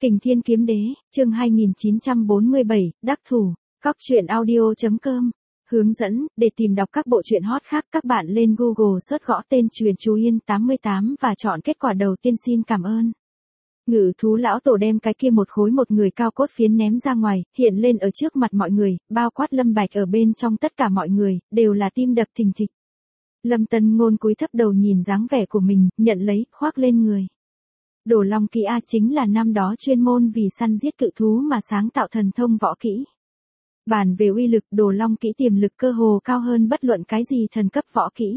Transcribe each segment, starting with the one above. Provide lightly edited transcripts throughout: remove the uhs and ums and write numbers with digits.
Kình Thiên Kiếm Đế, chương 2947, Đắc Thủ, Cóc truyện audio.com. Hướng dẫn, để tìm đọc các bộ truyện hot khác các bạn lên Google search gõ tên Truyện Chú Yên 88 và chọn kết quả đầu tiên xin cảm ơn. Ngự thú lão tổ đem cái kia một khối một người cao cốt phiến ném ra ngoài, hiện lên ở trước mặt mọi người, bao quát Lâm Bạch ở bên trong tất cả mọi người, đều là tim đập thình thịch. Lâm Tân Ngôn cúi thấp đầu nhìn dáng vẻ của mình, nhận lấy, khoác lên người. Đồ Long Kỹ A chính là năm đó chuyên môn vì săn giết cự thú mà sáng tạo thần thông võ kỹ. Bàn về uy lực, Đồ Long Kỹ tiềm lực cơ hồ cao hơn bất luận cái gì thần cấp võ kỹ.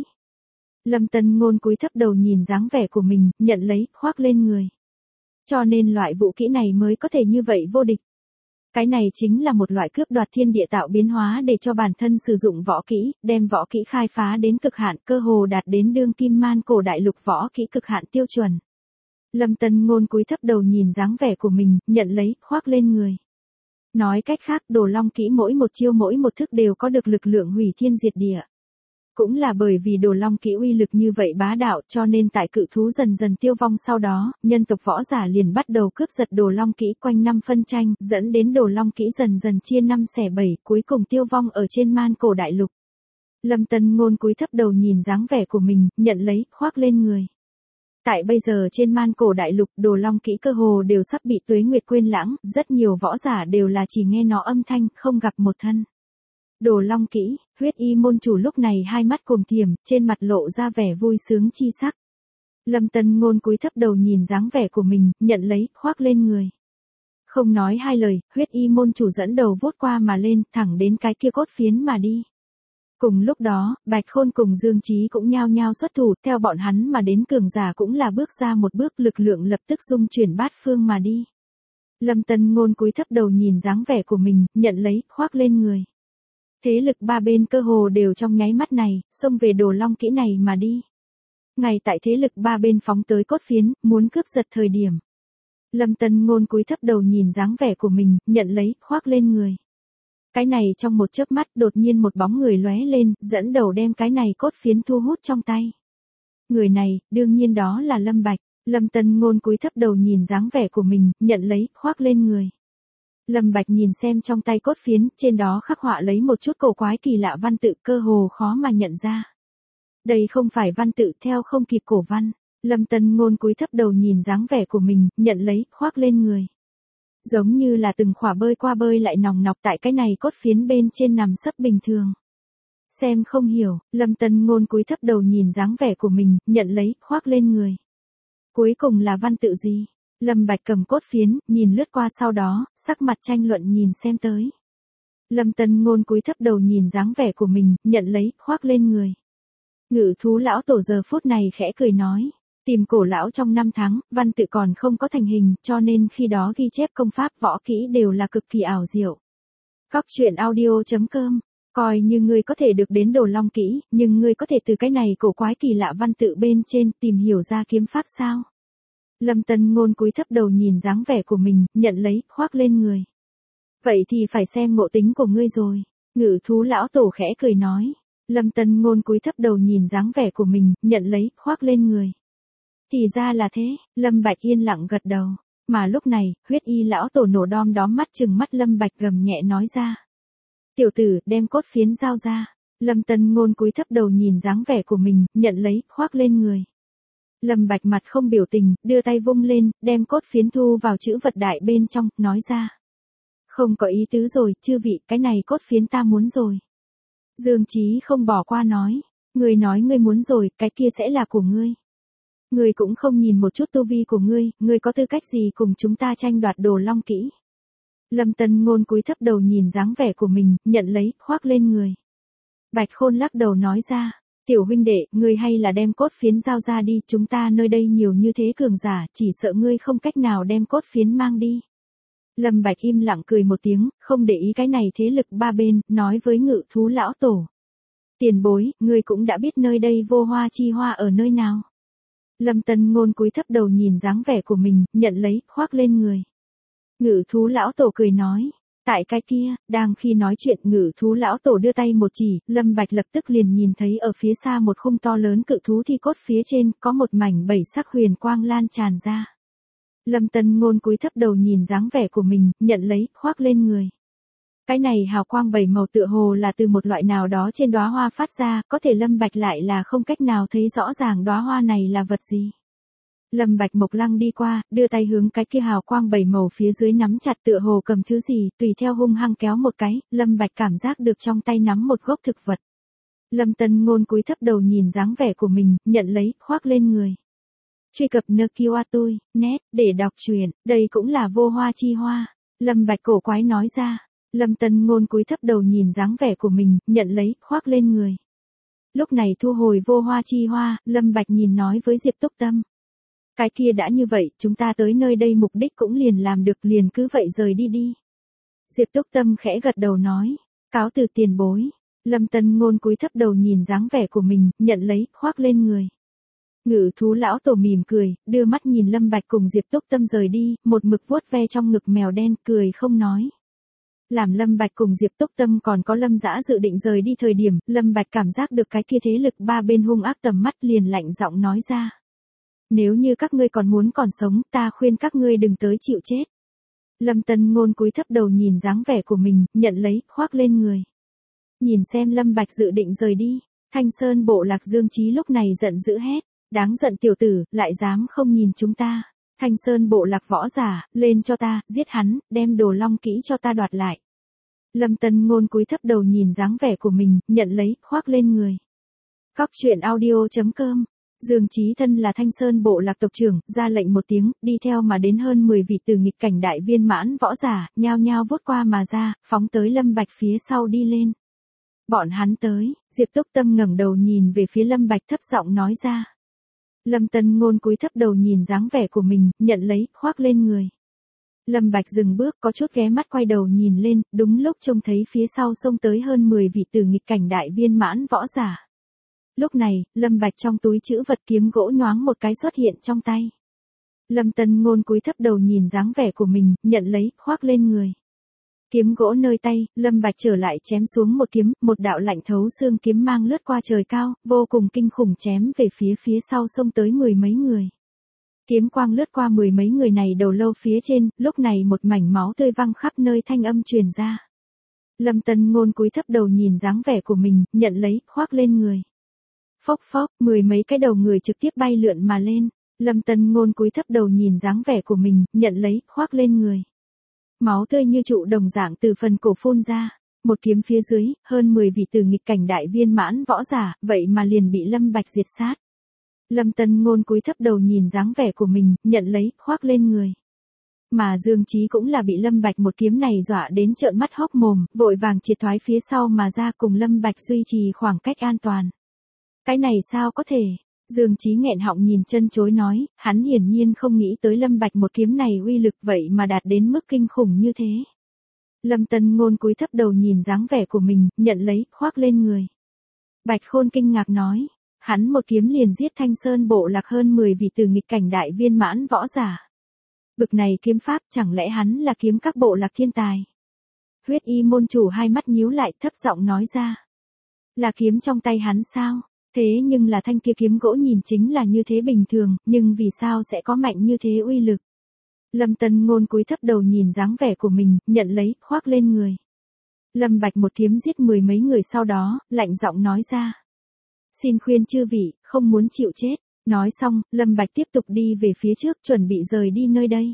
Lâm Tân Ngôn cúi thấp đầu nhìn dáng vẻ của mình, nhận lấy, khoác lên người. Cho nên loại vũ kỹ này mới có thể như vậy vô địch. Cái này chính là một loại cướp đoạt thiên địa tạo biến hóa để cho bản thân sử dụng võ kỹ, đem võ kỹ khai phá đến cực hạn, cơ hồ đạt đến đương kim man cổ đại lục võ kỹ cực hạn tiêu chuẩn. Lâm Tân Ngôn cúi thấp đầu nhìn dáng vẻ của mình, nhận lấy, khoác lên người. Nói cách khác, Đồ Long Kỹ mỗi một chiêu mỗi một thức đều có được lực lượng hủy thiên diệt địa. Cũng là bởi vì Đồ Long Kỹ uy lực như vậy bá đạo, cho nên tại cự thú dần dần tiêu vong sau đó, nhân tộc võ giả liền bắt đầu cướp giật Đồ Long Kỹ quanh năm phân tranh, dẫn đến Đồ Long Kỹ dần dần chia năm xẻ bảy, cuối cùng tiêu vong ở trên man cổ đại lục. Lâm Tân Ngôn cúi thấp đầu nhìn dáng vẻ của mình, nhận lấy, khoác lên người. Tại bây giờ trên man cổ đại lục, Đồ Long Kỹ cơ hồ đều sắp bị tuế nguyệt quên lãng, rất nhiều võ giả đều là chỉ nghe nó âm thanh, không gặp một thân. Đồ Long Kỹ, Huyết Y môn chủ lúc này hai mắt cùng thiểm, trên mặt lộ ra vẻ vui sướng chi sắc. Lâm Tân Ngôn cúi thấp đầu nhìn dáng vẻ của mình, nhận lấy, khoác lên người. Không nói hai lời, Huyết Y môn chủ dẫn đầu vút qua mà lên, thẳng đến cái kia cốt phiến mà đi. Cùng lúc đó, Bạch Khôn cùng Dương Chí cũng nhao nhao xuất thủ, theo bọn hắn mà đến cường giả cũng là bước ra một bước, lực lượng lập tức dung chuyển bát phương mà đi. Lâm Tân Ngôn cúi thấp đầu nhìn dáng vẻ của mình, nhận lấy, khoác lên người. Thế lực ba bên cơ hồ đều trong nháy mắt này, xông về Đồ Long Kỹ này mà đi. Ngay tại thế lực ba bên phóng tới cốt phiến, muốn cướp giật thời điểm. Lâm Tân Ngôn cúi thấp đầu nhìn dáng vẻ của mình, nhận lấy, khoác lên người. Cái này trong một chớp mắt đột nhiên một bóng người lóe lên, dẫn đầu đem cái này cốt phiến thu hút trong tay. Người này, đương nhiên đó là Lâm Bạch. Lâm Tân Ngôn cúi thấp đầu nhìn dáng vẻ của mình, nhận lấy, khoác lên người. Lâm Bạch nhìn xem trong tay cốt phiến, trên đó khắc họa lấy một chút cổ quái kỳ lạ văn tự, cơ hồ khó mà nhận ra. Đây không phải văn tự theo không kịp cổ văn. Lâm Tân Ngôn cúi thấp đầu nhìn dáng vẻ của mình, nhận lấy, khoác lên người. Giống như là từng khỏa bơi qua bơi lại nòng nọc tại cái này cốt phiến bên trên nằm sấp bình thường. Xem không hiểu, Lâm Tân Ngôn cúi thấp đầu nhìn dáng vẻ của mình, nhận lấy, khoác lên người. Cuối cùng là văn tự gì? Lâm Bạch cầm cốt phiến, nhìn lướt qua sau đó, sắc mặt tranh luận nhìn xem tới. Lâm Tân Ngôn cúi thấp đầu nhìn dáng vẻ của mình, nhận lấy, khoác lên người. Ngự thú lão tổ giờ phút này khẽ cười nói. Tìm cổ lão trong 5 tháng, văn tự còn không có thành hình, cho nên khi đó ghi chép công pháp võ kỹ đều là cực kỳ ảo diệu. Cóc truyện audio.com. Coi như ngươi có thể được đến Đồ Long Kỹ, nhưng ngươi có thể từ cái này cổ quái kỳ lạ văn tự bên trên tìm hiểu ra kiếm pháp sao? Lâm Tân Ngôn cúi thấp đầu nhìn dáng vẻ của mình, nhận lấy, khoác lên người. Vậy thì phải xem ngộ tính của ngươi rồi. Ngự thú lão tổ khẽ cười nói. Lâm Tân Ngôn cúi thấp đầu nhìn dáng vẻ của mình, nhận lấy, khoác lên người. Thì ra là thế, Lâm Bạch yên lặng gật đầu. Mà lúc này, Huyết Y lão tổ nổ đom đóm mắt trừng mắt Lâm Bạch gầm nhẹ nói ra. Tiểu tử, đem cốt phiến giao ra. Lâm Tân Ngôn cúi thấp đầu nhìn dáng vẻ của mình, nhận lấy, khoác lên người. Lâm Bạch mặt không biểu tình, đưa tay vung lên, đem cốt phiến thu vào chữ vật đại bên trong, nói ra. Không có ý tứ rồi, chư vị, cái này cốt phiến ta muốn rồi. Dương Chí không bỏ qua nói. Ngươi nói ngươi muốn rồi, cái kia sẽ là của ngươi. Ngươi cũng không nhìn một chút tu vi của ngươi có tư cách gì cùng chúng ta tranh đoạt Đồ Long Kỹ. Lâm Tân Ngôn cúi thấp đầu nhìn dáng vẻ của mình, nhận lấy, khoác lên người. Bạch Khôn lắc đầu nói ra, tiểu huynh đệ, ngươi hay là đem cốt phiến giao ra đi, chúng ta nơi đây nhiều như thế cường giả, chỉ sợ ngươi không cách nào đem cốt phiến mang đi. Lâm Bạch im lặng cười một tiếng, không để ý cái này thế lực ba bên, nói với ngự thú lão tổ. Tiền bối, ngươi cũng đã biết nơi đây Vô Hoa Chi Hoa ở nơi nào. Lâm Tân Ngôn cúi thấp đầu nhìn dáng vẻ của mình, nhận lấy, khoác lên người. Ngự thú lão tổ cười nói. Tại cái kia, đang khi nói chuyện ngự thú lão tổ đưa tay một chỉ, Lâm Bạch lập tức liền nhìn thấy ở phía xa một khung to lớn cự thú thi cốt phía trên, có một mảnh bảy sắc huyền quang lan tràn ra. Lâm Tân Ngôn cúi thấp đầu nhìn dáng vẻ của mình, nhận lấy, khoác lên người. Cái này hào quang bảy màu tựa hồ là từ một loại nào đó trên đóa hoa phát ra, có thể Lâm Bạch lại là không cách nào thấy rõ ràng đóa hoa này là vật gì. Lâm Bạch Mộc Lăng đi qua, đưa tay hướng cái kia hào quang bảy màu phía dưới nắm chặt tựa hồ cầm thứ gì, tùy theo hung hăng kéo một cái, Lâm Bạch cảm giác được trong tay nắm một gốc thực vật. Lâm Tân Ngôn cúi thấp đầu nhìn dáng vẻ của mình, nhận lấy, khoác lên người. Truy cập Nkiwatui, net, để đọc truyện, đây cũng là vô hoa chi hoa. Lâm Bạch cổ quái nói ra. Lâm Tân Ngôn cúi thấp đầu nhìn dáng vẻ của mình, nhận lấy, khoác lên người. Lúc này thu hồi vô hoa chi hoa, Lâm Bạch nhìn nói với Diệp Túc Tâm. Cái kia đã như vậy, chúng ta tới nơi đây mục đích cũng liền làm được, liền cứ vậy rời đi đi. Diệp Túc Tâm khẽ gật đầu nói, cáo từ tiền bối. Lâm Tân Ngôn cúi thấp đầu nhìn dáng vẻ của mình, nhận lấy, khoác lên người. Ngự thú lão tổ mỉm cười, đưa mắt nhìn Lâm Bạch cùng Diệp Túc Tâm rời đi, một mực vuốt ve trong ngực mèo đen, cười không nói. Làm Lâm Bạch cùng Diệp Túc Tâm còn có Lâm Dã dự định rời đi thời điểm, Lâm Bạch cảm giác được cái kia thế lực ba bên hung ác tầm mắt, liền lạnh giọng nói ra. Nếu như các ngươi còn muốn còn sống, ta khuyên các ngươi đừng tới chịu chết. Lâm Tân Ngôn cúi thấp đầu nhìn dáng vẻ của mình, nhận lấy, khoác lên người. Nhìn xem Lâm Bạch dự định rời đi, Thanh Sơn Bộ Lạc Dương Chí lúc này giận dữ hét, đáng giận tiểu tử, lại dám không nhìn chúng ta. Thanh Sơn Bộ Lạc võ giả, lên cho ta, giết hắn, đem Đồ Long kỹ cho ta đoạt lại. Lâm Tân Ngôn cúi thấp đầu nhìn dáng vẻ của mình, nhận lấy, khoác lên người. Cóc truyện audio.com. Dương Chí thân là Thanh Sơn Bộ Lạc tộc trưởng, ra lệnh một tiếng, đi theo mà đến hơn 10 vị từ nghịch cảnh đại viên mãn võ giả, nhao nhao vút qua mà ra, phóng tới Lâm Bạch phía sau đi lên. Bọn hắn tới, Diệp Túc Tâm ngẩng đầu nhìn về phía Lâm Bạch thấp giọng nói ra. Lâm Tân Ngôn cúi thấp đầu nhìn dáng vẻ của mình, nhận lấy, khoác lên người. Lâm Bạch dừng bước, có chút ghé mắt quay đầu nhìn lên, đúng lúc trông thấy phía sau xông tới hơn 10 vị từ nghịch cảnh đại viên mãn võ giả. Lúc này, Lâm Bạch trong túi trữ vật kiếm gỗ nhoáng một cái xuất hiện trong tay. Lâm Tân Ngôn cúi thấp đầu nhìn dáng vẻ của mình, nhận lấy, khoác lên người. Kiếm gỗ nơi tay, Lâm Bạch trở lại chém xuống một kiếm, một đạo lạnh thấu xương kiếm mang lướt qua trời cao, vô cùng kinh khủng chém về phía sau xông tới mười mấy người. Kiếm quang lướt qua mười mấy người này đầu lâu phía trên, lúc này một mảnh máu tươi văng khắp nơi, thanh âm truyền ra. Lâm Tân Ngôn cúi thấp đầu nhìn dáng vẻ của mình, nhận lấy, khoác lên người. Phốc phốc, mười mấy cái đầu người trực tiếp bay lượn mà lên. Lâm Tân Ngôn cúi thấp đầu nhìn dáng vẻ của mình, nhận lấy, khoác lên người. Máu tươi như trụ đồng dạng từ phần cổ phun ra. Một kiếm phía dưới, hơn 10 vị từ nghịch cảnh đại viên mãn võ giả, vậy mà liền bị Lâm Bạch diệt sát. Lâm Tân Ngôn cúi thấp đầu nhìn dáng vẻ của mình, nhận lấy, khoác lên người. Mà Dương Chí cũng là bị Lâm Bạch một kiếm này dọa đến trợn mắt hốc mồm, vội vàng triệt thoái phía sau mà ra cùng Lâm Bạch duy trì khoảng cách an toàn. Cái này sao có thể? Dương Chí nghẹn họng nhìn chân chối nói, hắn hiển nhiên không nghĩ tới Lâm Bạch một kiếm này uy lực vậy mà đạt đến mức kinh khủng như thế. Lâm Tân Ngôn cúi thấp đầu nhìn dáng vẻ của mình, nhận lấy, khoác lên người. Bạch Khôn kinh ngạc nói, hắn một kiếm liền giết Thanh Sơn Bộ Lạc hơn 10 vị từ nghịch cảnh đại viên mãn võ giả. Bực này kiếm pháp, chẳng lẽ hắn là kiếm các bộ lạc thiên tài? Huyết Y môn chủ hai mắt nhíu lại, thấp giọng nói ra. Là kiếm trong tay hắn sao? Thế nhưng là thanh kia kiếm gỗ nhìn chính là như thế bình thường, nhưng vì sao sẽ có mạnh như thế uy lực? Lâm Tân Ngôn cúi thấp đầu nhìn dáng vẻ của mình, nhận lấy, khoác lên người. Lâm Bạch một kiếm giết mười mấy người sau đó, lạnh giọng nói ra. Xin khuyên chư vị, không muốn chịu chết. Nói xong, Lâm Bạch tiếp tục đi về phía trước, chuẩn bị rời đi nơi đây.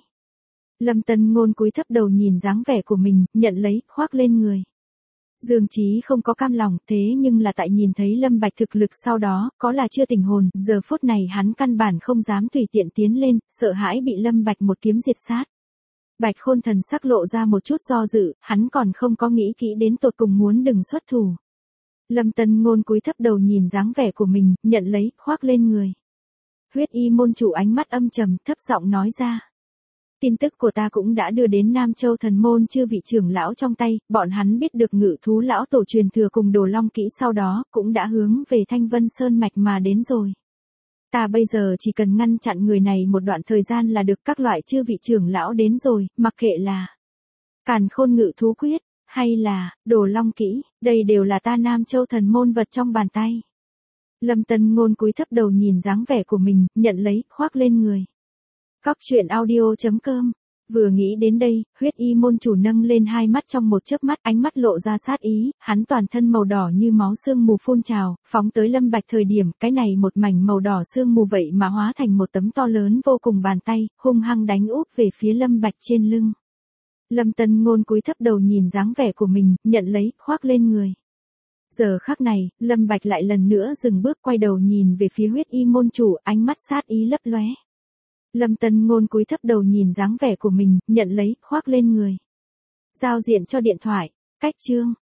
Lâm Tân Ngôn cúi thấp đầu nhìn dáng vẻ của mình, nhận lấy, khoác lên người. Dương Chí không có cam lòng, thế nhưng là tại nhìn thấy Lâm Bạch thực lực sau đó, có là chưa tỉnh hồn, giờ phút này hắn căn bản không dám tùy tiện tiến lên, sợ hãi bị Lâm Bạch một kiếm diệt sát. Bạch Khôn thần sắc lộ ra một chút do dự, hắn còn không có nghĩ kỹ đến tột cùng muốn đừng xuất thủ. Lâm Tân Ngôn cúi thấp đầu nhìn dáng vẻ của mình, nhận lấy, khoác lên người. Huyết Y môn chủ ánh mắt âm trầm, thấp giọng nói ra. Tin tức của ta cũng đã đưa đến Nam Châu thần môn chư vị trưởng lão trong tay, bọn hắn biết được ngự thú lão tổ truyền thừa cùng Đồ Long kỹ sau đó, cũng đã hướng về Thanh Vân Sơn mạch mà đến rồi. Ta bây giờ chỉ cần ngăn chặn người này một đoạn thời gian là được, các loại chư vị trưởng lão đến rồi, mặc kệ là Càn Khôn ngự thú quyết, hay là Đồ Long kỹ, đây đều là ta Nam Châu thần môn vật trong bàn tay. Lâm Tân Ngôn cúi thấp đầu nhìn dáng vẻ của mình, nhận lấy, khoác lên người. Cóc truyện audio.com. Vừa nghĩ đến đây, huyết y môn chủ nâng lên hai mắt trong một chớp mắt, ánh mắt lộ ra sát ý, hắn toàn thân màu đỏ như máu sương mù phun trào, phóng tới Lâm Bạch thời điểm, cái này một mảnh màu đỏ sương mù vậy mà hóa thành một tấm to lớn vô cùng bàn tay, hung hăng đánh úp về phía Lâm Bạch trên lưng. Lâm Tân Ngôn cúi thấp đầu nhìn dáng vẻ của mình, nhận lấy, khoác lên người. Giờ khắc này, Lâm Bạch lại lần nữa dừng bước quay đầu nhìn về phía huyết y môn chủ, ánh mắt sát ý lấp lóe. Lâm Tân Ngôn cúi thấp đầu nhìn dáng vẻ của mình, nhận lấy, khoác lên người. Giao diện cho điện thoại, cách chương.